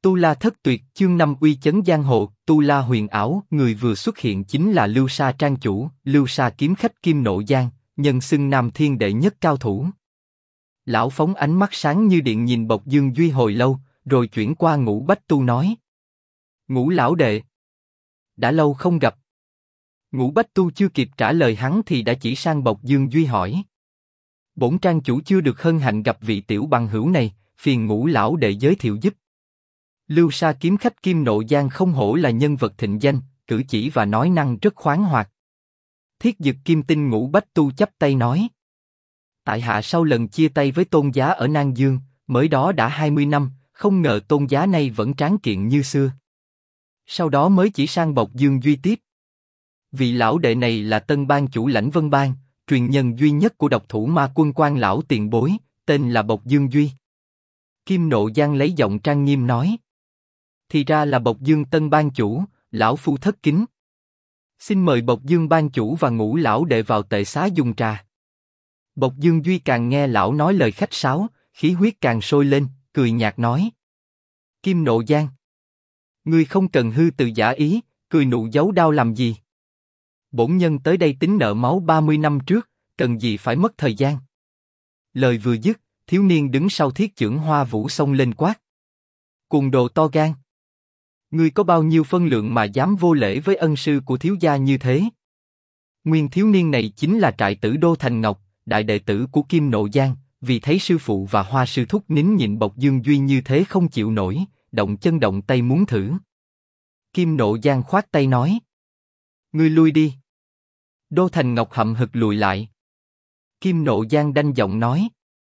Tu La thất tuyệt, chương 5 uy chấn giang hồ. Tu La huyền ảo, người vừa xuất hiện chính là Lưu Sa trang chủ, Lưu Sa kiếm khách Kim Nộ Giang, nhân xưng Nam Thiên đệ nhất cao thủ. Lão phóng ánh mắt sáng như điện nhìn Bộc Dương Duy hồi lâu, rồi chuyển qua Ngũ Bách Tu nói: Ngũ lão đệ, đã lâu không gặp. Ngũ Bách Tu chưa kịp trả lời hắn thì đã chỉ sang Bộc Dương Duy hỏi: Bổn trang chủ chưa được hân hạnh gặp vị tiểu bằng hữu này, phiền Ngũ lão đệ giới thiệu giúp. Lưu Sa kiếm khách Kim Nộ Giang không hổ là nhân vật thịnh danh, cử chỉ và nói năng rất khoáng hoạt. Thiết Dực Kim Tinh Ngũ Bách Tu chắp tay nói: Tại hạ sau lần chia tay với Tôn giá ở Nam Dương, mới đó đã 20 năm, không ngờ Tôn giá nay vẫn tráng kiện như xưa. Sau đó mới chỉ sang Bộc Dương Duy tiếp. Vị lão đệ này là tân ban chủ Lãnh Vân Bang, truyền nhân duy nhất của độc thủ ma quân Quan lão tiền bối, tên là Bộc Dương Duy. Kim Nộ Giang lấy giọng trang nghiêm nói: Thì ra là Bộc Dương tân ban chủ, lão phu thất kính. Xin mời Bộc Dương ban chủ và Ngũ lão đệ vào tệ xá dùng trà. Bộc Dương Duy càng nghe lão nói lời khách sáo, khí huyết càng sôi lên, cười nhạt nói: Kim Nộ Giang, ngươi không cần hư từ giả ý, cười nụ giấu đau làm gì? Bổn nhân tới đây tính nợ máu 30 năm trước, cần gì phải mất thời gian? Lời vừa dứt, thiếu niên đứng sau Thiết Chưởng Hoa Vũ xông lên quát: Cuồng đồ to gan! Ngươi có bao nhiêu phân lượng mà dám vô lễ với ân sư của thiếu gia như thế? Nguyên thiếu niên này chính là trại tử Đô Thành Ngọc, đại đệ tử của Kim Nộ Giang, vì thấy sư phụ và Hoa sư thúc nín nhịn Bộc Dương Duy như thế không chịu nổi, động chân động tay muốn thử. Kim Nộ Giang khoát tay nói: Ngươi lui đi. Đô Thành Ngọc hậm hực lùi lại. Kim Nộ Giang đanh giọng nói: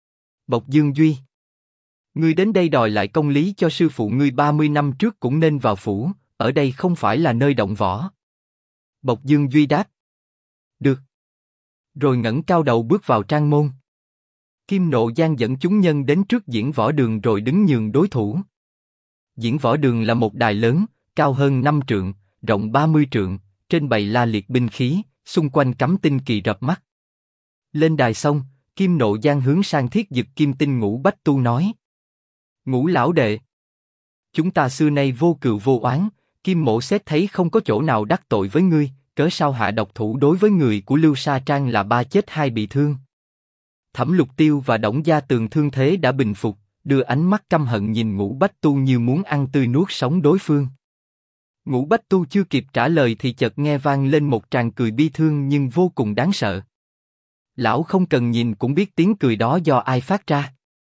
Bộc Dương Duy, ngươi đến đây đòi lại công lý cho sư phụ ngươi 30 năm trước cũng nên vào phủ, ở đây không phải là nơi động võ. Bộc Dương Duy đáp: Được. Rồi ngẩng cao đầu bước vào trang môn. Kim Nộ Giang dẫn chúng nhân đến trước diễn võ đường rồi đứng nhường đối thủ. Diễn võ đường là một đài lớn, cao hơn 5 trượng, rộng 30 trượng, trên bày la liệt binh khí, xung quanh cắm tinh kỳ rập mắt. Lên đài xong, Kim Nộ Giang hướng sang Thiết Dực Kim Tinh Ngũ Bách Tu nói: Ngũ lão đệ, chúng ta xưa nay vô cừu vô oán, Kim mỗ xét thấy không có chỗ nào đắc tội với ngươi, cớ sao hạ độc thủ đối với người của Lưu Sa Trang là 3 chết 2 bị thương. Thẩm Lục Tiêu và Đổng Gia Tường thương thế đã bình phục, đưa ánh mắt căm hận nhìn Ngũ Bách Tu như muốn ăn tươi nuốt sống đối phương. Ngũ Bách Tu chưa kịp trả lời thì chợt nghe vang lên một tràng cười bi thương nhưng vô cùng đáng sợ. Lão không cần nhìn cũng biết tiếng cười đó do ai phát ra.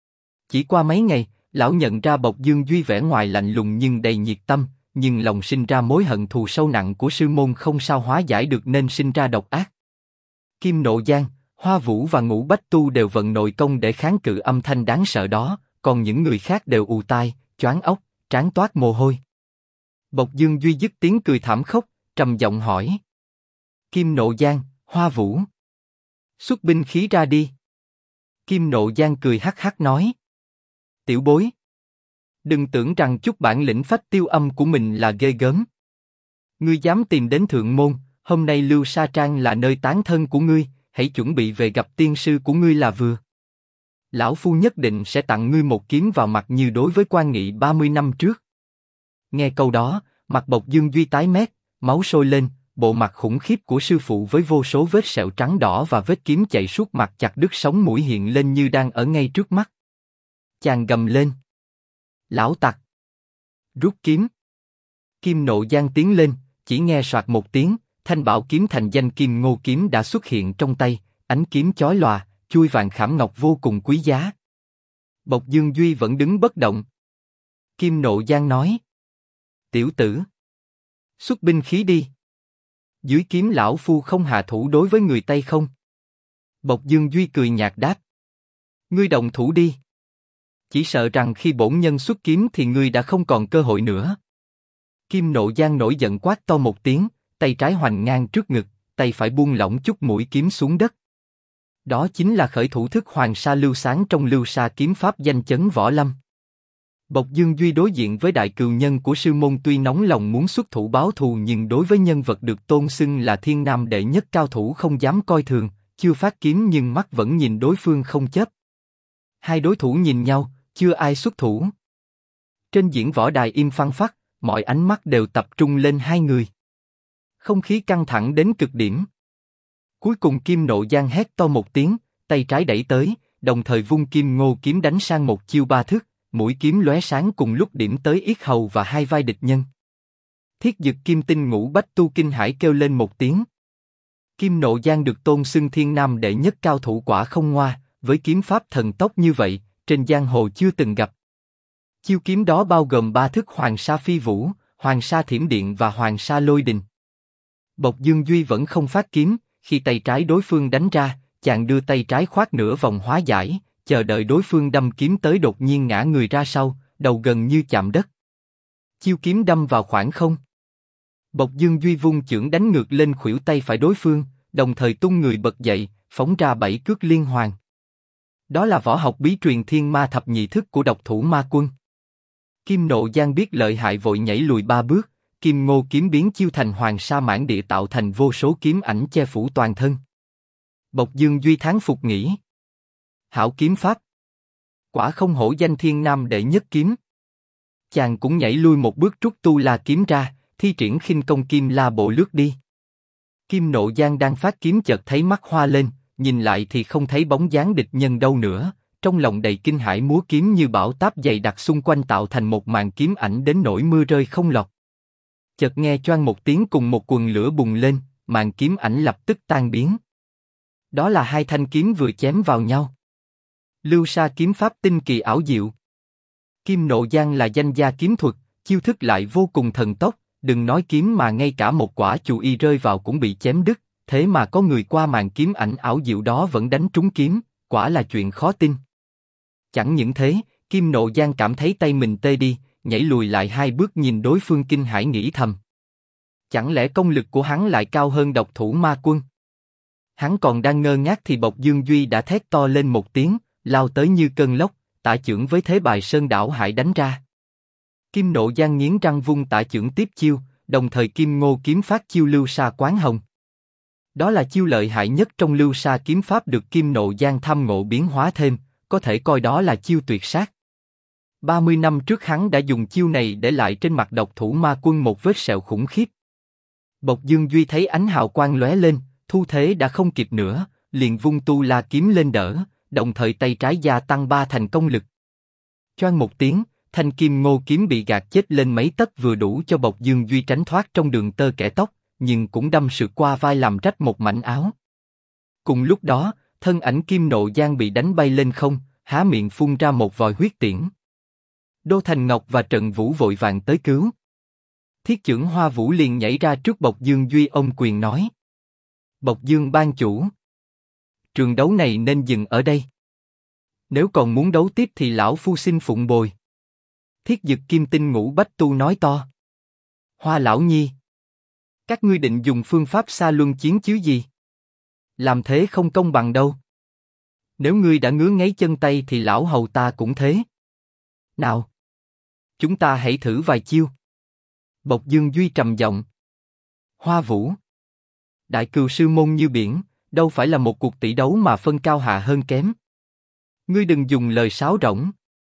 Chỉ qua mấy ngày, lão nhận ra Bộc Dương Duy vẻ ngoài lạnh lùng nhưng đầy nhiệt tâm, nhưng lòng sinh ra mối hận thù sâu nặng của sư môn không sao hóa giải được nên sinh ra độc ác. Kim Nộ Giang, Hoa Vũ và Ngũ Bách Tu đều vận nội công để kháng cự âm thanh đáng sợ đó, còn những người khác đều ù tai, choáng óc, trán toát mồ hôi. Bộc Dương Duy dứt tiếng cười thảm khốc, trầm giọng hỏi: Kim Nộ Giang, Hoa Vũ, xuất binh khí ra đi. Kim Nộ Giang cười hắc hắc nói: Tiểu bối, đừng tưởng rằng chút bản lĩnh phách tiêu âm của mình là ghê gớm. Ngươi dám tìm đến thượng môn, hôm nay Lưu Sa Trang là nơi tán thân của ngươi, hãy chuẩn bị về gặp tiên sư của ngươi là vừa. Lão phu nhất định sẽ tặng ngươi một kiếm vào mặt như đối với Quan Nghị 30 năm trước. Nghe câu đó, mặt Bộc Dương Duy tái mét, máu sôi lên, bộ mặt khủng khiếp của sư phụ với vô số vết sẹo trắng đỏ và vết kiếm chạy suốt mặt chặt đứt sống mũi hiện lên như đang ở ngay trước mắt. Chàng gầm lên: Lão tặc! Rút kiếm! Kim Nộ Giang tiến lên, chỉ nghe soạt một tiếng, thanh bảo kiếm thành danh Kim Ngô kiếm đã xuất hiện trong tay, ánh kiếm chói lòa, chuôi vàng khảm ngọc vô cùng quý giá. Bộc Dương Duy vẫn đứng bất động. Kim Nộ Giang nói: Tiểu tử, xuất binh khí đi. Dưới kiếm lão phu không hạ thủ đối với người Tây không? Bộc Dương Duy cười nhạt đáp: Ngươi động thủ đi. Chỉ sợ rằng khi bổn nhân xuất kiếm thì ngươi đã không còn cơ hội nữa. Kim Nộ Giang nổi giận quát to một tiếng, tay trái hoành ngang trước ngực, tay phải buông lỏng chút mũi kiếm xuống đất. Đó chính là khởi thủ thức Hoàng Sa Lưu Sáng trong Lưu Sa kiếm pháp danh chấn võ lâm. Bộc Dương Duy đối diện với đại cừu nhân của sư môn tuy nóng lòng muốn xuất thủ báo thù nhưng đối với nhân vật được tôn xưng là thiên nam đệ nhất cao thủ không dám coi thường, chưa phát kiếm nhưng mắt vẫn nhìn đối phương không chớp. Hai đối thủ nhìn nhau, chưa ai xuất thủ. Trên diễn võ đài im phăng phắc, mọi ánh mắt đều tập trung lên hai người. Không khí căng thẳng đến cực điểm. Cuối cùng Kim Nộ Giang hét to một tiếng, tay trái đẩy tới, đồng thời vung Kim Ngô kiếm đánh sang một chiêu ba thức, mũi kiếm lóe sáng cùng lúc điểm tới yết hầu và hai vai địch nhân. Thiết Dực Kim Tinh Ngũ Bách Tu kinh hãi kêu lên một tiếng. Kim Nộ Giang được tôn xưng thiên nam đệ nhất cao thủ quả không ngoa, với kiếm pháp thần tốc như vậy, trên giang hồ chưa từng gặp. Chiêu kiếm đó bao gồm ba thức Hoàng Sa Phi Vũ, Hoàng Sa Thiểm Điện và Hoàng Sa Lôi Đình. Bộc Dương Duy vẫn không phát kiếm, khi tay trái đối phương đánh ra, chàng đưa tay trái khoát nửa vòng hóa giải, chờ đợi đối phương đâm kiếm tới đột nhiên ngã người ra sau, đầu gần như chạm đất. Chiêu kiếm đâm vào khoảng không. Bộc Dương Duy vung chưởng đánh ngược lên khuỷu tay phải đối phương, đồng thời tung người bật dậy, phóng ra 7 cước liên hoàn. Đó là võ học bí truyền Thiên Ma Thập Nhị Thức của độc thủ Ma Quân. Kim Nộ Giang biết lợi hại vội nhảy lùi 3 bước, Kim Ngô kiếm biến chiêu thành Hoàng Sa Mãn Địa tạo thành vô số kiếm ảnh che phủ toàn thân. Bộc Dương Duy thán phục nghĩ: hảo kiếm pháp, quả không hổ danh thiên nam đệ nhất kiếm. Chàng cũng nhảy lui một bước rút tu la kiếm ra, thi triển khinh công Kim La Bộ lướt đi. Kim Nộ Giang đang phát kiếm chợt thấy mắt hoa lên, nhìn lại thì không thấy bóng dáng địch nhân đâu nữa, trong lòng đầy kinh hãi múa kiếm như bão táp dày đặc xung quanh tạo thành một màn kiếm ảnh đến nỗi mưa rơi không lọt. Chợt nghe choang một tiếng cùng một quần lửa bùng lên, màn kiếm ảnh lập tức tan biến. Đó là hai thanh kiếm vừa chém vào nhau. Lưu Sa kiếm pháp tinh kỳ ảo diệu. Kim Nộ Giang là danh gia kiếm thuật, chiêu thức lại vô cùng thần tốc, đừng nói kiếm mà ngay cả một quả chù y rơi vào cũng bị chém đứt, thế mà có người qua màn kiếm ảnh ảo diệu đó vẫn đánh trúng kiếm, quả là chuyện khó tin. Chẳng những thế, Kim Nộ Giang cảm thấy tay mình tê đi, nhảy lùi lại 2 bước nhìn đối phương kinh hãi nghĩ thầm. Chẳng lẽ công lực của hắn lại cao hơn độc thủ Ma Quân? Hắn còn đang ngơ ngác thì Bộc Dương Duy đã thét to lên một tiếng, lao tới như cơn lốc, tả chưởng với thế bài sơn đảo hải đánh ra. Kim Nộ Giang nghiến răng vung tả chưởng tiếp chiêu, đồng thời Kim Ngô kiếm phát chiêu Lưu Sa Quán Hồng. Đó là chiêu lợi hại nhất trong Lưu Sa kiếm pháp được Kim Nộ Giang tham ngộ biến hóa thêm, có thể coi đó là chiêu tuyệt sát. 30 năm trước hắn đã dùng chiêu này để lại trên mặt độc thủ Ma Quân một vết sẹo khủng khiếp. Bộc Dương Duy thấy ánh hào quang lóe lên, thu thế đã không kịp nữa, liền vung tu la kiếm lên đỡ, đồng thời tay trái gia tăng 3 thành công lực. Choang một tiếng, thanh Kim Ngô kiếm bị gạt chết lên mấy tấc vừa đủ cho Bộc Dương Duy tránh thoát trong đường tơ kẻ tóc, nhưng cũng đâm sượt qua vai làm rách một mảnh áo. Cùng lúc đó, thân ảnh Kim Nộ Giang bị đánh bay lên không, há miệng phun ra một vòi huyết tiễn. Đô Thành Ngọc và Trận Vũ vội vàng tới cứu. Thiết chưởng Hoa Vũ liền nhảy ra trước Bộc Dương Duy ôm quyền nói: Bộc Dương ban chủ, trường đấu này nên dừng ở đây. Nếu còn muốn đấu tiếp thì lão phu xin phụng bồi. Thiết Dực Kim Tinh Ngũ Bách Tu nói to: Hoa lão nhi, các ngươi định dùng phương pháp xa luân chiến chứ gì? Làm thế không công bằng đâu. Nếu ngươi đã ngứa ngáy chân tay thì lão hầu ta cũng thế. Nào, chúng ta hãy thử vài chiêu. Bộc Dương Duy trầm giọng: Hoa Vũ, đại cừu sư môn như biển, đâu phải là một cuộc tỷ đấu mà phân cao hạ hơn kém. Ngươi đừng dùng lời sáo rỗng.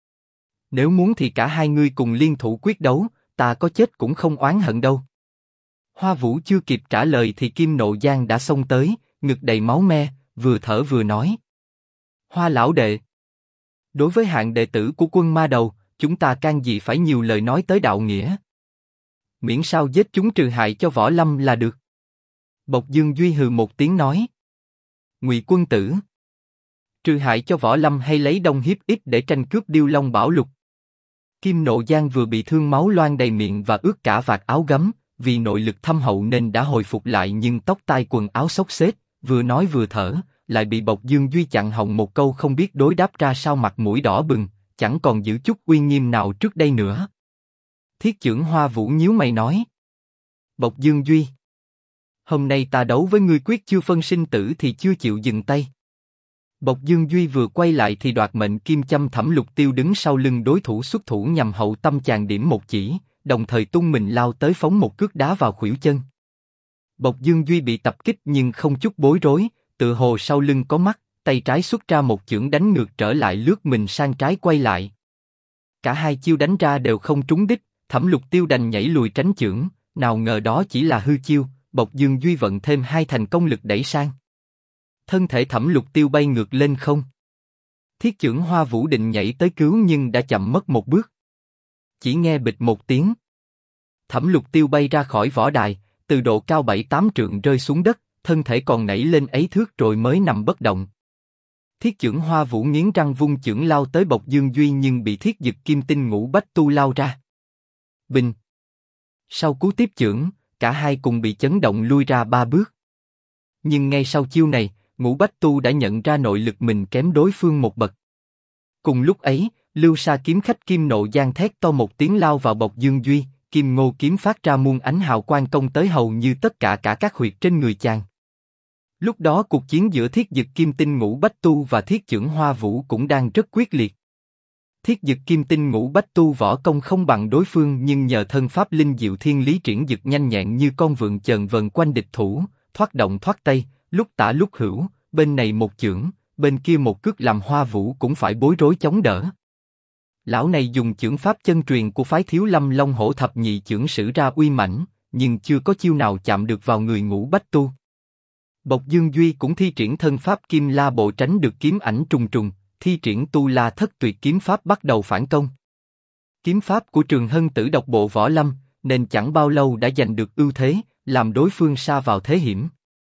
Nếu muốn thì cả hai ngươi cùng liên thủ quyết đấu, ta có chết cũng không oán hận đâu. Hoa Vũ chưa kịp trả lời thì Kim Nộ Giang đã xông tới, ngực đầy máu me, vừa thở vừa nói: Hoa lão đệ, đối với hạng đệ tử của Quân Ma Đầu, chúng ta can gì phải nhiều lời nói tới đạo nghĩa. Miễn sao giết chúng trừ hại cho Võ Lâm là được. Bộc Dương Duy hừ một tiếng nói: Ngụy quân tử, trừ hại cho Võ Lâm hay lấy đông hiếp ít để tranh cướp Điêu Long Bảo Lục. Kim Nộ Giang vừa bị thương máu loang đầy miệng và ướt cả vạt áo gấm, vì nội lực thâm hậu nên đã hồi phục lại nhưng tóc tai quần áo xốc xếch, vừa nói vừa thở, lại bị Bộc Dương Duy chặn họng một câu không biết đối đáp ra sao, mặt mũi đỏ bừng, chẳng còn giữ chút uy nghiêm nào trước đây nữa. Thiết chưởng Hoa Vũ nhíu mày nói: Bộc Dương Duy, hôm nay ta đấu với ngươi quyết chưa phân sinh tử thì chưa chịu dừng tay. Bộc Dương Duy vừa quay lại thì Đoạt Mệnh Kim Châm Thẩm Lục Tiêu đứng sau lưng đối thủ xuất thủ nhằm hậu tâm chàng điểm một chỉ, đồng thời tung mình lao tới phóng một cước đá vào khuỷu chân. Bộc Dương Duy bị tập kích nhưng không chút bối rối, tựa hồ sau lưng có mắt, tay trái xuất ra một chưởng đánh ngược trở lại lướt mình sang trái quay lại. Cả hai chiêu đánh ra đều không trúng đích, Thẩm Lục Tiêu đành nhảy lùi tránh chưởng, nào ngờ đó chỉ là hư chiêu, Bộc Dương Duy vận thêm hai thành công lực đẩy sang. Thân thể Thẩm Lục Tiêu bay ngược lên không. Thiết chưởng Hoa Vũ định nhảy tới cứu nhưng đã chậm mất một bước. Chỉ nghe bịch một tiếng. Thẩm Lục Tiêu bay ra khỏi võ đài, từ độ cao 7-8 trượng rơi xuống đất, thân thể còn nảy lên ấy thước rồi mới nằm bất động. Thiết chưởng Hoa Vũ nghiến răng vung chưởng lao tới Bộc Dương Duy nhưng bị Thiết Dực Kim Tinh Ngũ Bách Tu lao ra. Bình. Sau cú tiếp chưởng, cả hai cùng bị chấn động lui ra 3 bước. Nhưng ngay sau chiêu này, Ngũ Bách Tu đã nhận ra nội lực mình kém đối phương một bậc. Cùng lúc ấy, Lưu Sa kiếm khách Kim Nộ Giang thét to một tiếng lao vào Bộc Dương Duy, Kim Ngô kiếm phát ra muôn ánh hào quang công tới hầu như tất cả các huyệt trên người chàng. Lúc đó cuộc chiến giữa Thiết Dực Kim Tinh Ngũ Bách Tu và Thiết chưởng Hoa Vũ cũng đang rất quyết liệt. Thiết Dực Kim Tinh Ngũ Bách Tu võ công không bằng đối phương nhưng nhờ thân pháp linh diệu thiên lý triển dực nhanh nhẹn như con vượn chờn vần quanh địch thủ, thoát động thoát tây, lúc tả lúc hữu, bên này một chưởng, bên kia một cước làm Hoa Vũ cũng phải bối rối chống đỡ. Lão này dùng chưởng pháp chân truyền của phái Thiếu Lâm Long Hổ thập nhị chưởng sử ra uy mãnh, nhưng chưa có chiêu nào chạm được vào người Ngũ Bách Tu. Bộc Dương Duy cũng thi triển thân pháp Kim La Bộ tránh được kiếm ảnh trùng trùng, thi triển Tu La Thất Tuyệt kiếm pháp bắt đầu phản công. Kiếm pháp của Trường Hân Tử độc bộ võ lâm, nên chẳng bao lâu đã giành được ưu thế, làm đối phương sa vào thế hiểm.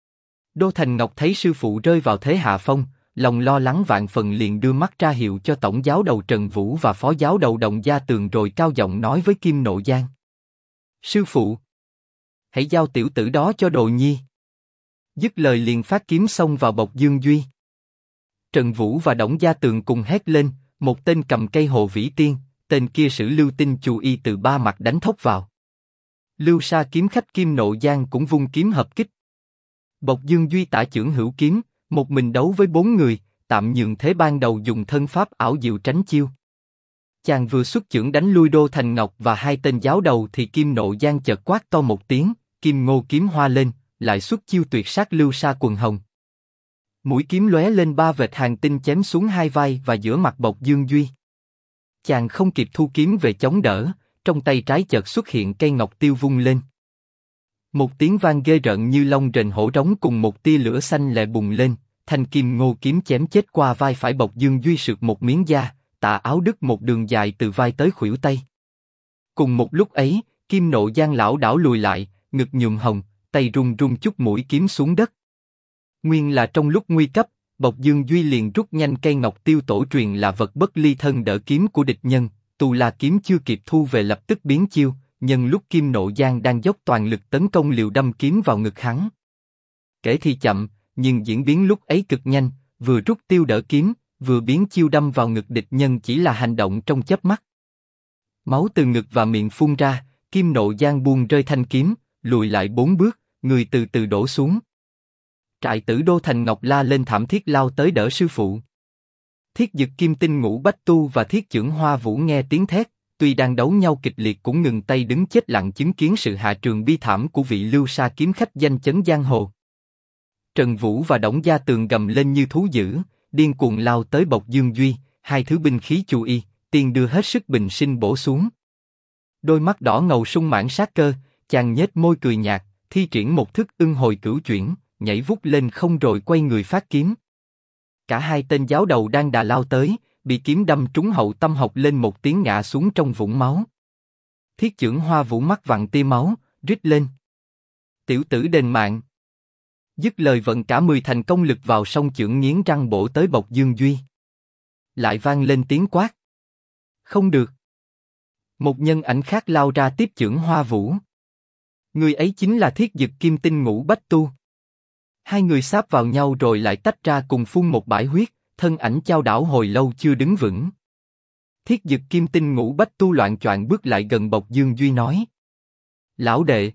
Đô Thành Ngọc thấy sư phụ rơi vào thế hạ phong, lòng lo lắng vạn phần liền đưa mắt ra hiệu cho tổng giáo đầu Trần Vũ và phó giáo đầu Đồng Gia Tường rồi cao giọng nói với Kim Nộ Giang: "Sư phụ, hãy giao tiểu tử đó cho Đồ Nhi." Dứt lời liền phát kiếm xông vào Bộc Dương Duy. Trần Vũ và Đổng Gia Tường cùng hét lên, một tên cầm cây Hồ Vĩ Tiên, tên kia sử Lưu Tinh Chù Y từ ba mặt đánh thốc vào. Lưu Sa kiếm khách Kim Nộ Giang cũng vung kiếm hợp kích. Bộc Dương Duy tả chưởng hữu kiếm, một mình đấu với 4 người, tạm nhường thế ban đầu dùng thân pháp ảo diệu tránh chiêu. Chàng vừa xuất chưởng đánh lui Đô Thành Ngọc và hai tên giáo đầu thì Kim Nộ Giang chợt quát to một tiếng, Kim Ngô kiếm hoa lên, lại xuất chiêu tuyệt sát Lưu Sa quần hồng. Mũi kiếm lóe lên 3 vệt hàng tinh chém xuống hai vai và giữa mặt Bộc Dương Duy. Chàng không kịp thu kiếm về chống đỡ, trong tay trái chợt xuất hiện cây ngọc tiêu vung lên. Một tiếng vang ghê rợn như long rền hổ rống cùng một tia lửa xanh lè bùng lên, thanh Kim Ngô kiếm chém chết qua vai phải Bộc Dương Duy sượt một miếng da, tà áo đứt một đường dài từ vai tới khuỷu tay. Cùng một lúc ấy, Kim Nộ Giang lảo đảo lùi lại, ngực nhuộm hồng, tay run run chút mũi kiếm xuống đất. Nguyên là trong lúc nguy cấp, Bộc Dương Duy liền rút nhanh cây ngọc tiêu tổ truyền là vật bất ly thân đỡ kiếm của địch nhân, Tu La kiếm chưa kịp thu về lập tức biến chiêu, nhân lúc Kim Nộ Giang đang dốc toàn lực tấn công liều đâm kiếm vào ngực hắn. Kể thì chậm, nhưng diễn biến lúc ấy cực nhanh, vừa rút tiêu đỡ kiếm, vừa biến chiêu đâm vào ngực địch nhân chỉ là hành động trong chớp mắt. Máu từ ngực và miệng phun ra, Kim Nộ Giang buông rơi thanh kiếm, lùi lại 4 bước, người từ từ đổ xuống. Trại tử Đô Thành Ngọc la lên thảm thiết lao tới đỡ sư phụ. Thiết Dực Kim Tinh Ngũ Bách Tu và Thiết chưởng Hoa Vũ nghe tiếng thét, tuy đang đấu nhau kịch liệt cũng ngừng tay đứng chết lặng chứng kiến sự hạ trường bi thảm của vị Lưu Sa kiếm khách danh chấn giang hồ. Trần Vũ và Đổng Gia Tường gầm lên như thú dữ, điên cuồng lao tới Bộc Dương Duy, hai thứ binh khí Chù Y, Tiên đưa hết sức bình sinh bổ xuống. Đôi mắt đỏ ngầu sung mãn sát cơ, chàng nhếch môi cười nhạt, thi triển một thức ưng hồi cửu chuyển, nhảy vút lên không rồi quay người phát kiếm. Cả hai tên giáo đầu đang đà lao tới, bị kiếm đâm trúng hậu tâm học lên một tiếng ngã xuống trong vũng máu. Thiết chưởng Hoa Vũ mắt vặn tia máu, rít lên: "Tiểu tử đền mạng!" Dứt lời vận cả 10 thành công lực vào song chưởng nghiến răng bổ tới Bộc Dương Duy. Lại vang lên tiếng quát: "Không được!" Một nhân ảnh khác lao ra tiếp chưởng Hoa Vũ. Người ấy chính là Thiết Dực Kim Tinh Ngũ Bách Tu. Hai người sáp vào nhau rồi lại tách ra cùng phun một bãi huyết, thân ảnh chao đảo hồi lâu chưa đứng vững. Thiết Dực Kim Tinh Ngũ Bách Tu loạng choạng bước lại gần Bộc Dương Duy nói: "Lão đệ,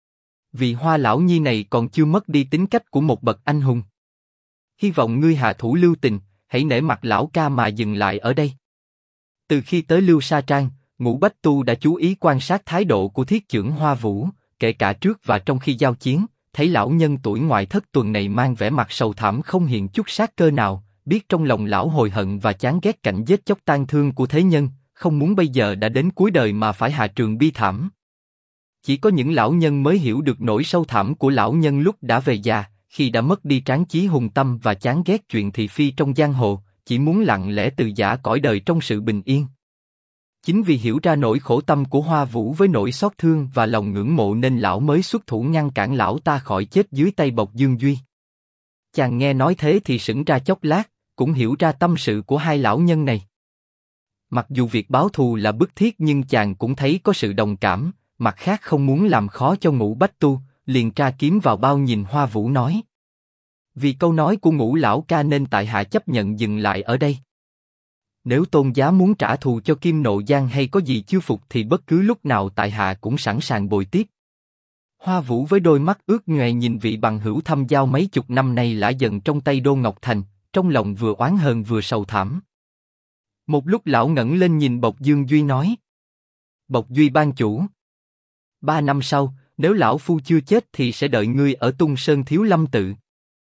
vị Hoa lão nhi này còn chưa mất đi tính cách của một bậc anh hùng. Hy vọng ngươi hạ thủ lưu tình, hãy nể mặt lão ca mà dừng lại ở đây." Từ khi tới Lưu Sa Trang, Ngũ Bách Tu đã chú ý quan sát thái độ của Thiết chưởng Hoa Vũ, kể cả trước và trong khi giao chiến, thấy lão nhân tuổi ngoại thất tuần này mang vẻ mặt sầu thảm không hiện chút sát cơ nào, biết trong lòng lão hồi hận và chán ghét cảnh giết chóc tang thương của thế nhân, không muốn bây giờ đã đến cuối đời mà phải hạ trường bi thảm. Chỉ có những lão nhân mới hiểu được nỗi sâu thẳm của lão nhân lúc đã về già, khi đã mất đi tráng chí hùng tâm và chán ghét chuyện thị phi trong giang hồ, chỉ muốn lặng lẽ từ giã cõi đời trong sự bình yên. Chính vì hiểu ra nỗi khổ tâm của Hoa Vũ với nỗi xót thương và lòng ngưỡng mộ nên lão mới xuất thủ ngăn cản lão ta khỏi chết dưới tay Bộc Dương Duy. Chàng nghe nói thế thì sững ra chốc lát, cũng hiểu ra tâm sự của hai lão nhân này. Mặc dù việc báo thù là bức thiết nhưng chàng cũng thấy có sự đồng cảm, mặt khác không muốn làm khó cho Ngũ Bách Tu, liền tra kiếm vào bao nhìn Hoa Vũ nói. Vì câu nói của Ngũ lão ca nên tại hạ chấp nhận dừng lại ở đây. Nếu tôn giá muốn trả thù cho Kim Nộ Giang hay có gì chưa phục thì bất cứ lúc nào tại hạ cũng sẵn sàng bồi tiếp. Hoa Vũ với đôi mắt ướt nhòe nhìn vị bằng hữu thâm giao mấy chục năm nay lã dần trong tay Đô Ngọc Thành, trong lòng vừa oán hờn vừa sầu thảm. Một lúc lão ngẩng lên nhìn Bộc Dương Duy nói. Bộc Duy ban chủ. 3 năm sau, nếu lão phu chưa chết thì sẽ đợi ngươi ở Tung Sơn Thiếu Lâm tự.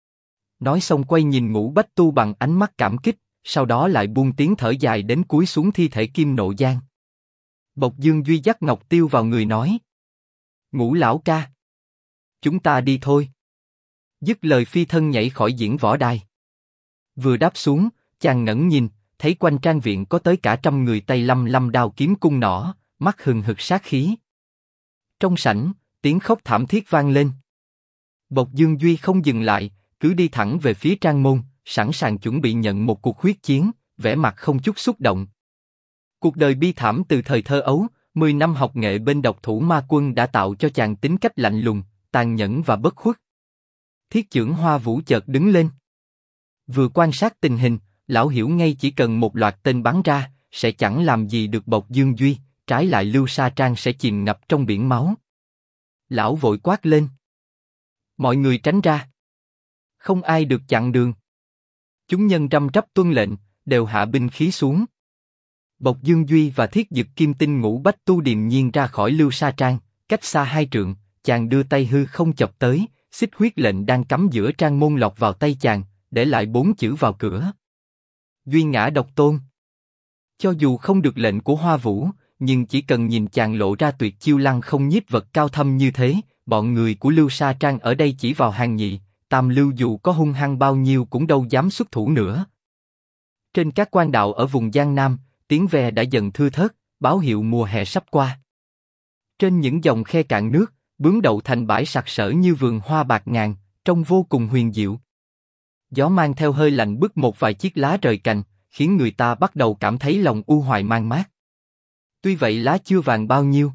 Nói xong quay nhìn Ngũ Bách Tu bằng ánh mắt cảm kích, sau đó lại buông tiếng thở dài đến cúi xuống thi thể Kim Nộ Giang. Bộc Dương Duy dắt Ngọc Tiêu vào người nói. Ngũ lão ca. Chúng ta đi thôi. Dứt lời phi thân nhảy khỏi diễn võ đài. Vừa đáp xuống, chàng ngẩng nhìn, thấy quanh trang viện có tới cả 100 người tay lăm lăm đao kiếm cung nỏ, mắt hừng hực sát khí. Trong sảnh, tiếng khóc thảm thiết vang lên. Bộc Dương Duy không dừng lại, cứ đi thẳng về phía trang môn, sẵn sàng chuẩn bị nhận một cuộc huyết chiến, vẻ mặt không chút xúc động. Cuộc đời bi thảm từ thời thơ ấu, 10 năm học nghệ bên độc thủ ma quân đã tạo cho chàng tính cách lạnh lùng, tàn nhẫn và bất khuất. Thiết chưởng Hoa Vũ chợt đứng lên. Vừa quan sát tình hình, lão hiểu ngay chỉ cần một loạt tên bắn ra, sẽ chẳng làm gì được Bộc Dương Duy, trái lại Lưu Sa Trang sẽ chìm ngập trong biển máu. Lão vội quát lên. Mọi người tránh ra. Không ai được chặn đường. Chúng nhân răm rắp tuân lệnh, đều hạ binh khí xuống. Bộc Dương Duy và Thiết Dực Kim Tinh Ngũ Bách Tu điềm nhiên ra khỏi Lưu Sa Trang, cách xa 2 trượng, chàng đưa tay hư không chọc tới, xích huyết lệnh đang cắm giữa trang môn lọt vào tay chàng, để lại 4 chữ vào cửa. Duy ngã độc tôn. Cho dù không được lệnh của Hoa Vũ, nhưng chỉ cần nhìn chàng lộ ra tuyệt chiêu lăng không nhiếp vật cao thâm như thế, bọn người của Lưu Sa Trang ở đây chỉ vào hàng nhị, tam lưu dù có hung hăng bao nhiêu cũng đâu dám xuất thủ nữa. Trên các quan đạo ở vùng Giang Nam, tiếng ve đã dần thưa thớt, báo hiệu mùa hè sắp qua. Trên những dòng khe cạn nước, bướm đậu thành bãi sặc sỡ như vườn hoa bạc ngàn, trông vô cùng huyền diệu. Gió mang theo hơi lạnh bứt một vài chiếc lá rời cành, khiến người ta bắt đầu cảm thấy lòng u hoài man mác. Tuy vậy lá chưa vàng bao nhiêu.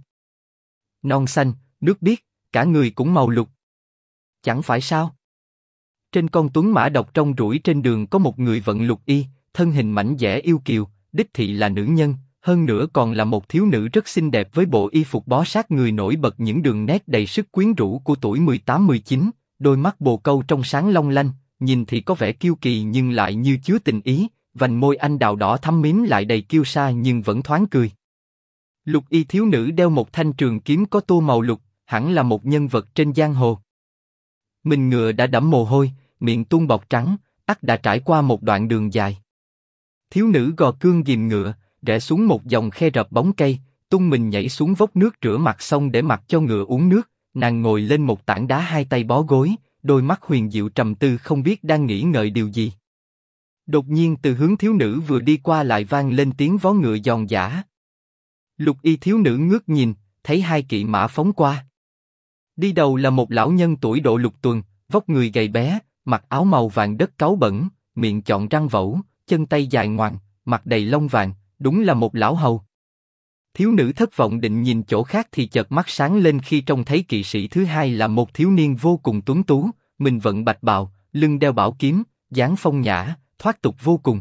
Non xanh, nước biếc, cả người cũng màu lục. Chẳng phải sao? Trên con tuấn mã độc trong rủi trên đường có một người vận lục y, thân hình mảnh dẻ yêu kiều, đích thị là nữ nhân, hơn nữa còn là một thiếu nữ rất xinh đẹp với bộ y phục bó sát người nổi bật những đường nét đầy sức quyến rũ của tuổi 18-19, đôi mắt bồ câu trong sáng long lanh, nhìn thì có vẻ kiêu kỳ nhưng lại như chứa tình ý, vành môi anh đào đỏ thắm mím lại đầy kiêu sa nhưng vẫn thoáng cười. Lục y thiếu nữ đeo một thanh trường kiếm có tua màu lục, hẳn là một nhân vật trên giang hồ. Mình ngựa đã đẫm mồ hôi, miệng tuôn bọt trắng, ắt đã trải qua một đoạn đường dài. Thiếu nữ gò cương ghìm ngựa, rẽ xuống một dòng khe rập bóng cây, tung mình nhảy xuống vốc nước rửa mặt xong để mặc cho ngựa uống nước. Nàng ngồi lên một tảng đá hai tay bó gối, đôi mắt huyền diệu trầm tư không biết đang nghĩ ngợi điều gì. Đột nhiên từ hướng thiếu nữ vừa đi qua lại vang lên tiếng vó ngựa giòn giã. Lục y thiếu nữ ngước nhìn, thấy 2 kỵ mã phóng qua. Đi đầu là một lão nhân tuổi độ lục tuần, vóc người gầy bé, mặc áo màu vàng đất cáu bẩn, miệng chọn răng vẩu, chân tay dài ngoằng, mặt đầy lông vàng, đúng là một lão hầu. Thiếu nữ thất vọng định nhìn chỗ khác thì chợt mắt sáng lên khi trông thấy kỵ sĩ thứ hai là một thiếu niên vô cùng tuấn tú, mình vận bạch bào, lưng đeo bảo kiếm, dáng phong nhã, thoát tục vô cùng.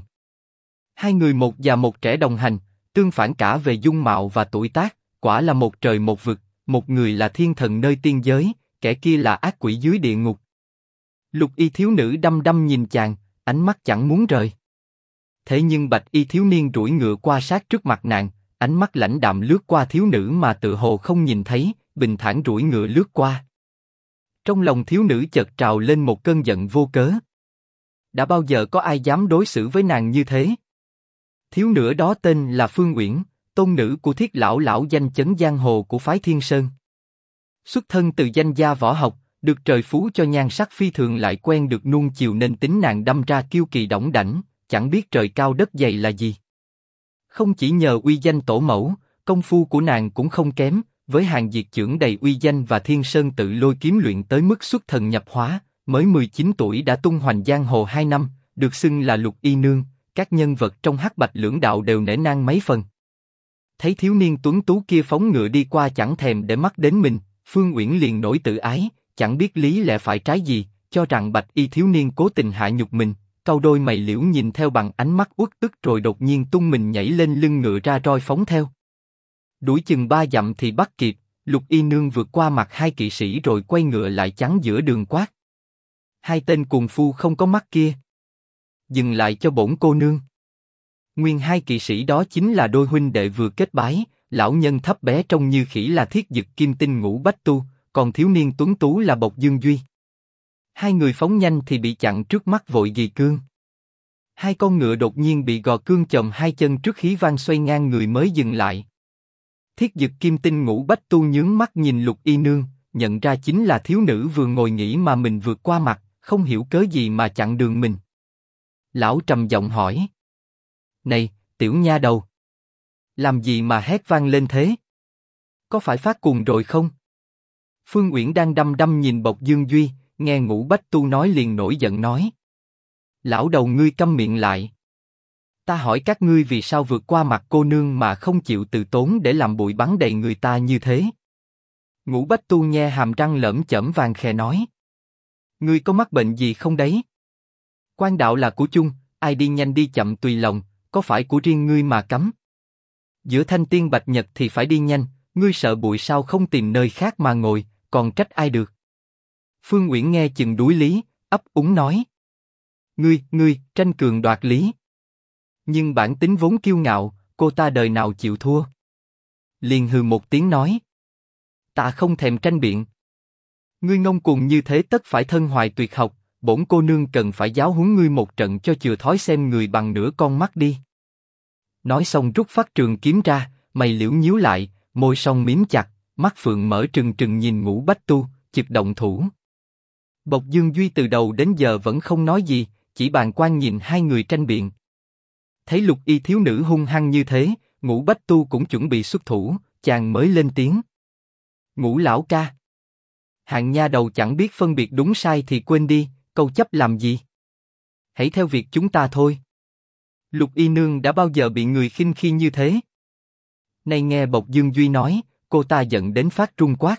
2 người một già một trẻ đồng hành, tương phản cả về dung mạo và tuổi tác, quả là một trời một vực, một người là thiên thần nơi tiên giới, kẻ kia là ác quỷ dưới địa ngục. Lục y thiếu nữ đăm đăm nhìn chàng, ánh mắt chẳng muốn rời. Thế nhưng bạch y thiếu niên duỗi ngựa qua sát trước mặt nàng, ánh mắt lãnh đạm lướt qua thiếu nữ mà tự hồ không nhìn thấy, bình thản duỗi ngựa lướt qua. Trong lòng thiếu nữ chợt trào lên một cơn giận vô cớ. Đã bao giờ có ai dám đối xử với nàng như thế? Thiếu nữ đó tên là Phương Uyển, tôn nữ của Thiết lão lão danh chấn giang hồ của phái Thiên Sơn. Xuất thân từ danh gia võ học, được trời phú cho nhan sắc phi thường lại quen được nuông chiều nên tính nàng đâm ra kiêu kỳ đỏng đảnh, chẳng biết trời cao đất dày là gì. Không chỉ nhờ uy danh tổ mẫu, công phu của nàng cũng không kém, với hàng diệt chưởng đầy uy danh và Thiên Sơn tự lôi kiếm luyện tới mức xuất thần nhập hóa, mới 19 tuổi đã tung hoành giang hồ 2 năm, được xưng là Lục Y Nương, các nhân vật trong Hắc Bạch lưỡng đạo đều nể nang mấy phần. Thấy thiếu niên tuấn tú kia phóng ngựa đi qua chẳng thèm để mắt đến mình, Phương Uyển liền nổi tự ái, chẳng biết lý lẽ phải trái gì, cho rằng Bạch Y thiếu niên cố tình hạ nhục mình, cau đôi mày liễu nhìn theo bằng ánh mắt uất ức rồi đột nhiên tung mình nhảy lên lưng ngựa ra roi phóng theo. Đuổi chừng 3 dặm thì bắt kịp, Lục Y Nương vượt qua mặt hai kỵ sĩ rồi quay ngựa lại chắn giữa đường quát: hai tên cuồng phu không có mắt kia, dừng lại cho bổn cô nương. Nguyên hai kỵ sĩ đó chính là đôi huynh đệ vừa kết bái, lão nhân thấp bé trông như khỉ là Thiết Dực Kim Tinh Ngũ Bách Tu, còn thiếu niên tuấn tú là Bộc Dương Duy. Hai người phóng nhanh thì bị chặn trước mắt vội ghi cương. Hai con ngựa đột nhiên bị gò cương chồm hai chân trước khí vang xoay ngang người mới dừng lại. Thiết Dực Kim Tinh Ngũ Bách Tu nhướng mắt nhìn Lục Y Nương, nhận ra chính là thiếu nữ vừa ngồi nghỉ mà mình vượt qua mặt, không hiểu cớ gì mà chặn đường mình. Lão trầm giọng hỏi: này, tiểu nha đầu, làm gì mà hét vang lên thế? Có phải phát cuồng rồi không? Phương Uyển đang đăm đăm nhìn Bộc Dương Duy, nghe Ngũ Bách Tu nói liền nổi giận nói: lão đầu ngươi câm miệng lại. Ta hỏi các ngươi vì sao vượt qua mặt cô nương mà không chịu từ tốn để làm bụi bắn đầy người ta như thế? Ngũ Bách Tu nhe hàm răng lởm chởm vàng khè nói: ngươi có mắc bệnh gì không đấy? Quan đạo là của chung, ai đi nhanh đi chậm tùy lòng, có phải của riêng ngươi mà cấm? Giữa thanh tiên bạch nhật thì phải đi nhanh, ngươi sợ bụi sao không tìm nơi khác mà ngồi, còn trách ai được? Phương Uyển nghe chừng đuối lý, ấp úng nói: ngươi tranh cường đoạt lý. Nhưng bản tính vốn kiêu ngạo, cô ta đời nào chịu thua? Liền hừ một tiếng nói: ta không thèm tranh biện. Ngươi ngông cuồng như thế tất phải thân hoài tuyệt học, bổn cô nương cần phải giáo huấn ngươi một trận cho chừa thói xem người bằng nửa con mắt đi. Nói xong rút phát trường kiếm ra, mày liễu nhíu lại, môi son mím chặt, mắt phượng mở trừng trừng nhìn Ngũ Bách Tu, chực động thủ. Bộc Dương Duy từ đầu đến giờ vẫn không nói gì, chỉ bàng quan nhìn hai người tranh biện. Thấy Lục Y thiếu nữ hung hăng như thế, Ngũ Bách Tu cũng chuẩn bị xuất thủ, chàng mới lên tiếng: Ngũ lão ca, hạng nha đầu chẳng biết phân biệt đúng sai thì quên đi, câu chấp làm gì? Hãy theo việc chúng ta thôi. Lục Y nương đã bao giờ bị người khinh khi như thế? Nay nghe Bộc Dương Duy nói, cô ta giận đến phát run quát: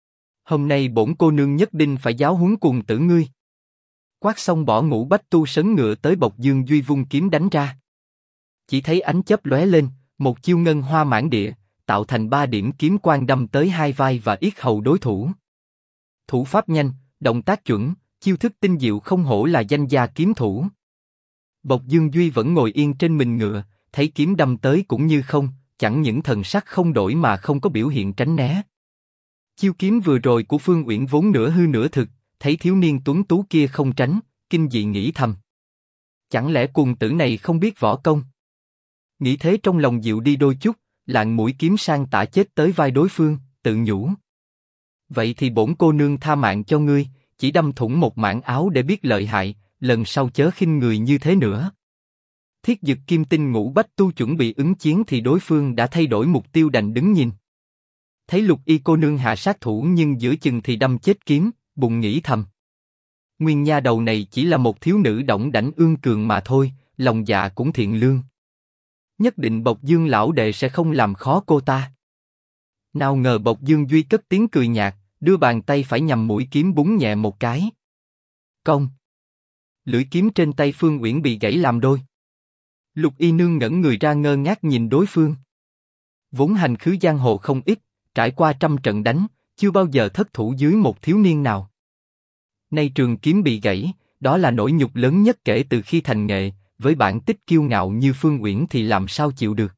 hôm nay bổn cô nương nhất định phải giáo huấn cuồng tử ngươi. Quát xong bỏ Ngũ Bách Tu sấn ngựa tới Bộc Dương Duy vung kiếm đánh ra. Chỉ thấy ánh chớp lóe lên, một chiêu ngân hoa mãn địa, tạo thành 3 điểm kiếm quang đâm tới hai vai và yết hầu đối thủ. Thủ pháp nhanh, động tác chuẩn, chiêu thức tinh diệu không hổ là danh gia kiếm thủ. Bộc Dương Duy vẫn ngồi yên trên mình ngựa, thấy kiếm đâm tới cũng như không, chẳng những thần sắc không đổi mà không có biểu hiện tránh né. Chiêu kiếm vừa rồi của Phương Uyển vốn nửa hư nửa thực, thấy thiếu niên tuấn tú kia không tránh, kinh dị nghĩ thầm: chẳng lẽ cuồng tử này không biết võ công? Nghĩ thế trong lòng dịu đi đôi chút, lạng mũi kiếm sang tả chết tới vai đối phương, tự nhủ: vậy thì bổn cô nương tha mạng cho ngươi, chỉ đâm thủng một mảng áo để biết lợi hại, lần sau chớ khinh người như thế nữa. Thiết Dực Kim Tinh Ngũ Bách Tu chuẩn bị ứng chiến thì đối phương đã thay đổi mục tiêu đành đứng nhìn. Thấy Lục Y cô nương hạ sát thủ nhưng giữa chừng thì đâm chết kiếm, bụng nghĩ thầm: nguyên nha đầu này chỉ là một thiếu nữ đỏng đảnh ương cường mà thôi, lòng dạ cũng thiện lương. Nhất định Bộc Dương lão đệ sẽ không làm khó cô ta. Nào ngờ Bộc Dương Duy cất tiếng cười nhạt, đưa bàn tay phải nhằm mũi kiếm búng nhẹ một cái. Cong. Lưỡi kiếm trên tay Phương Uyển bị gãy làm đôi. Lục Y nương ngẩn người ra ngơ ngác nhìn đối phương. Vốn hành khứ giang hồ không ít, trải qua trăm trận đánh, chưa bao giờ thất thủ dưới một thiếu niên nào. Nay trường kiếm bị gãy, đó là nỗi nhục lớn nhất kể từ khi thành nghệ, với bản tích kiêu ngạo như Phương Uyển thì làm sao chịu được.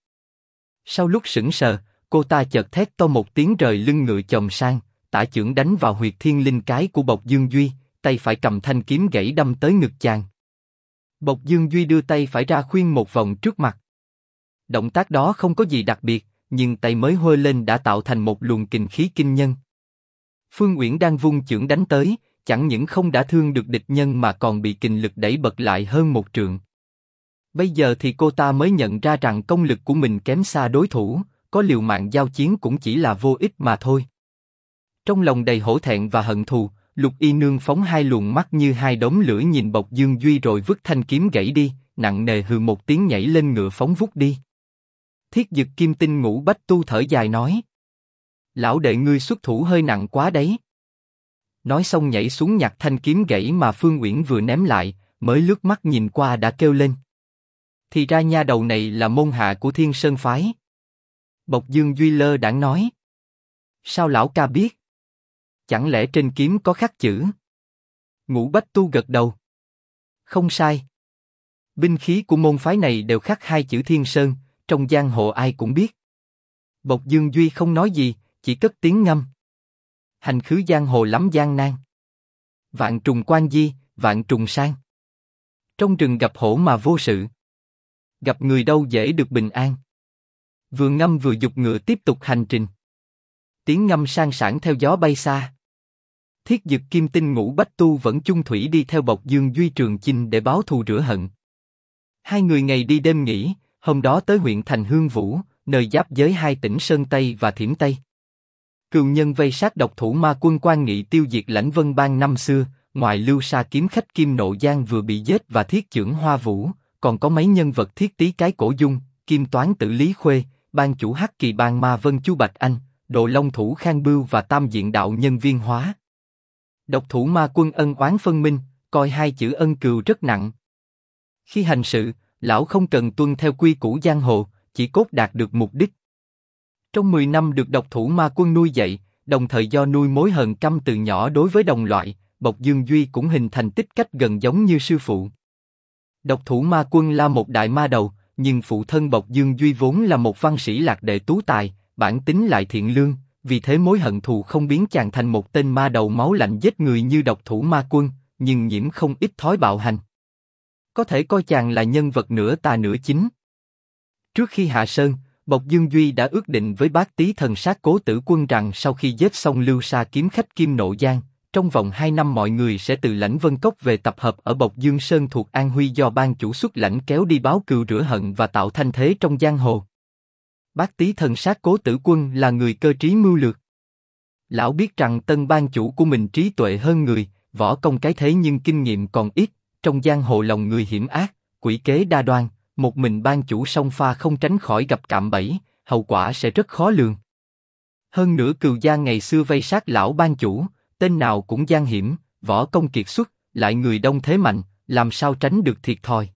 Sau lúc sững sờ, cô ta chợt thét to một tiếng rời lưng ngựa chồm sang, tả chưởng đánh vào huyệt thiên linh cái của Bộc Dương Duy, tay phải cầm thanh kiếm gãy đâm tới ngực chàng. Bộc Dương Duy đưa tay phải ra khuyên một vòng trước mặt. Động tác đó không có gì đặc biệt, nhưng tay mới hôi lên đã tạo thành một luồng kình khí kinh nhân. Phương Uyển đang vung chưởng đánh tới, chẳng những không đả thương được địch nhân mà còn bị kình lực đẩy bật lại hơn một trượng. Bây giờ thì cô ta mới nhận ra rằng công lực của mình kém xa đối thủ, có liều mạng giao chiến cũng chỉ là vô ích mà thôi. Trong lòng đầy hổ thẹn và hận thù, Lục Y Nương phóng hai luồng mắt như hai đốm lửa nhìn Bộc Dương Duy rồi vứt thanh kiếm gãy đi, nặng nề hừ một tiếng nhảy lên ngựa phóng vút đi. Thiết Dực Kim Tinh Ngũ Bách Tu thở dài nói: lão đệ ngươi xuất thủ hơi nặng quá đấy. Nói xong nhảy xuống nhặt thanh kiếm gãy mà Phương Uyển vừa ném lại, mới lướt mắt nhìn qua đã kêu lên: thì ra nha đầu này là môn hạ của Thiên Sơn phái. Bộc Dương Duy lơ đãng nói: sao lão ca biết? Chẳng lẽ trên kiếm có khắc chữ? Ngũ Bách Tu gật đầu: không sai. Binh khí của môn phái này đều khắc hai chữ Thiên Sơn, trong giang hồ ai cũng biết. Bộc Dương Duy không nói gì, chỉ cất tiếng ngâm: hành khứ giang hồ lắm gian nan, vạn trùng quan di, vạn trùng sang. Trong rừng gặp hổ mà vô sự, gặp người đâu dễ được bình an. Vừa ngâm vừa giục ngựa tiếp tục hành trình. Tiếng ngâm sang sảng theo gió bay xa. Thiết Dực Kim Tinh Ngũ Bách Tu vẫn chung thủy đi theo Bộc Dương Duy Trường Chinh để báo thù rửa hận. Hai người ngày đi đêm nghỉ, hôm đó tới huyện thành Hương Vũ, nơi giáp giới hai tỉnh Sơn Tây và Thiểm Tây. Cừu Nhân vây sát độc thủ ma quân Quan Nghị tiêu diệt Lãnh Vân Bang năm xưa, ngoài Lưu Sa kiếm khách Kim Nộ Giang vừa bị giết và Thiết Chưởng Hoa Vũ, còn có mấy nhân vật thiết tí cái Cổ Dung, Kim Toán Tử Lý Khuê, ban chủ Hắc Kỳ Bang Ma Vân Chu Bạch Anh, Độ Long Thủ Khang Bưu và Tam Diện Đạo Nhân Viên Hóa. Độc thủ ma quân ân oán phân minh, coi hai chữ ân cừu rất nặng. Khi hành sự, lão không cần tuân theo quy củ giang hồ, chỉ cốt đạt được mục đích. Trong 10 năm được độc thủ ma quân nuôi dạy, đồng thời do nuôi mối hờn căm từ nhỏ đối với đồng loại, Bộc Dương Duy cũng hình thành tích cách gần giống như sư phụ. Độc thủ ma quân là một đại ma đầu, nhưng phụ thân Bộc Dương Duy vốn là một văn sĩ lạc đệ tú tài, bản tính lại thiện lương, vì thế mối hận thù không biến chàng thành một tên ma đầu máu lạnh giết người như độc thủ ma quân, nhưng nhiễm không ít thói bạo hành. Có thể coi chàng là nhân vật nửa tà nửa chính. Trước khi hạ sơn, Bộc Dương Duy đã ước định với Bát Tý Thần Sát Cố Tử Quân rằng sau khi giết xong Lưu Sa kiếm khách Kim Nộ Giang, trong vòng 2 năm mọi người sẽ từ Lãnh Vân Cốc về tập hợp ở Bộc Dương Sơn thuộc An Huy do ban chủ xuất lãnh kéo đi báo cừu rửa hận và tạo thanh thế trong giang hồ. Bát Tý Thần Sát Cố Tử Quân là người cơ trí mưu lược. Lão biết rằng tân ban chủ của mình trí tuệ hơn người, võ công cái thế nhưng kinh nghiệm còn ít, trong giang hồ lòng người hiểm ác, quỷ kế đa đoan, một mình ban chủ song pha không tránh khỏi gặp cạm bẫy, hậu quả sẽ rất khó lường. Hơn nữa Cừu gia ngày xưa vây sát lão ban chủ, tên nào cũng gian hiểm, võ công kiệt xuất, lại người đông thế mạnh, làm sao tránh được thiệt thòi.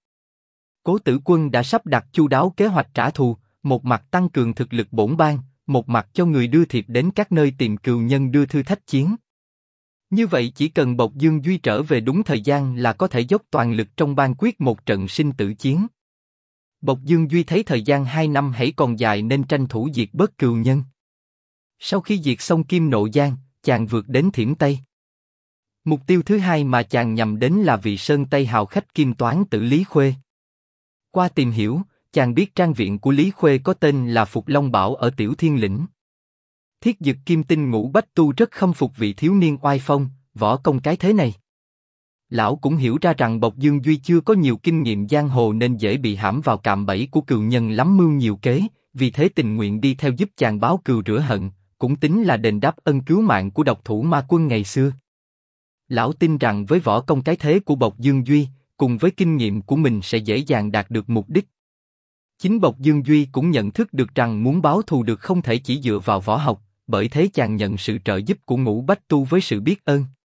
Cố Tử Quân đã sắp đặt chu đáo kế hoạch trả thù, một mặt tăng cường thực lực bổn bang, một mặt cho người đưa thiệp đến các nơi tìm cừu nhân đưa thư thách chiến. Như vậy chỉ cần Bộc Dương Duy trở về đúng thời gian là có thể dốc toàn lực trong bang quyết một trận sinh tử chiến. Bộc Dương Duy thấy thời gian 2 năm hãy còn dài nên tranh thủ diệt bớt cừu nhân. Sau khi diệt xong Kim Nộ Giang, chàng vượt đến Thiểm Tây. Mục tiêu thứ hai mà chàng nhằm đến là vị Sơn Tây hào khách Kim Toán Tử Lý Khuê. Qua tìm hiểu, chàng biết trang viện của Lý Khuê có tên là Phục Long Bảo ở Tiểu Thiên Lĩnh. Thiết Dực Kim Tinh Ngũ Bách Tu rất khâm phục vị thiếu niên oai phong, võ công cái thế này. Lão cũng hiểu ra rằng Bộc Dương Duy chưa có nhiều kinh nghiệm giang hồ nên dễ bị hãm vào cạm bẫy của cừu nhân lắm mưu nhiều kế, vì thế tình nguyện đi theo giúp chàng báo cừu rửa hận, cũng tính là đền đáp ân cứu mạng của độc thủ ma quân ngày xưa. Lão tin rằng với võ công cái thế của Bộc Dương Duy, cùng với kinh nghiệm của mình sẽ dễ dàng đạt được mục đích. Chính Bộc Dương Duy cũng nhận thức được rằng muốn báo thù được không thể chỉ dựa vào võ học, bởi thế chàng nhận sự trợ giúp của Ngũ Bách Tu với sự biết ơn.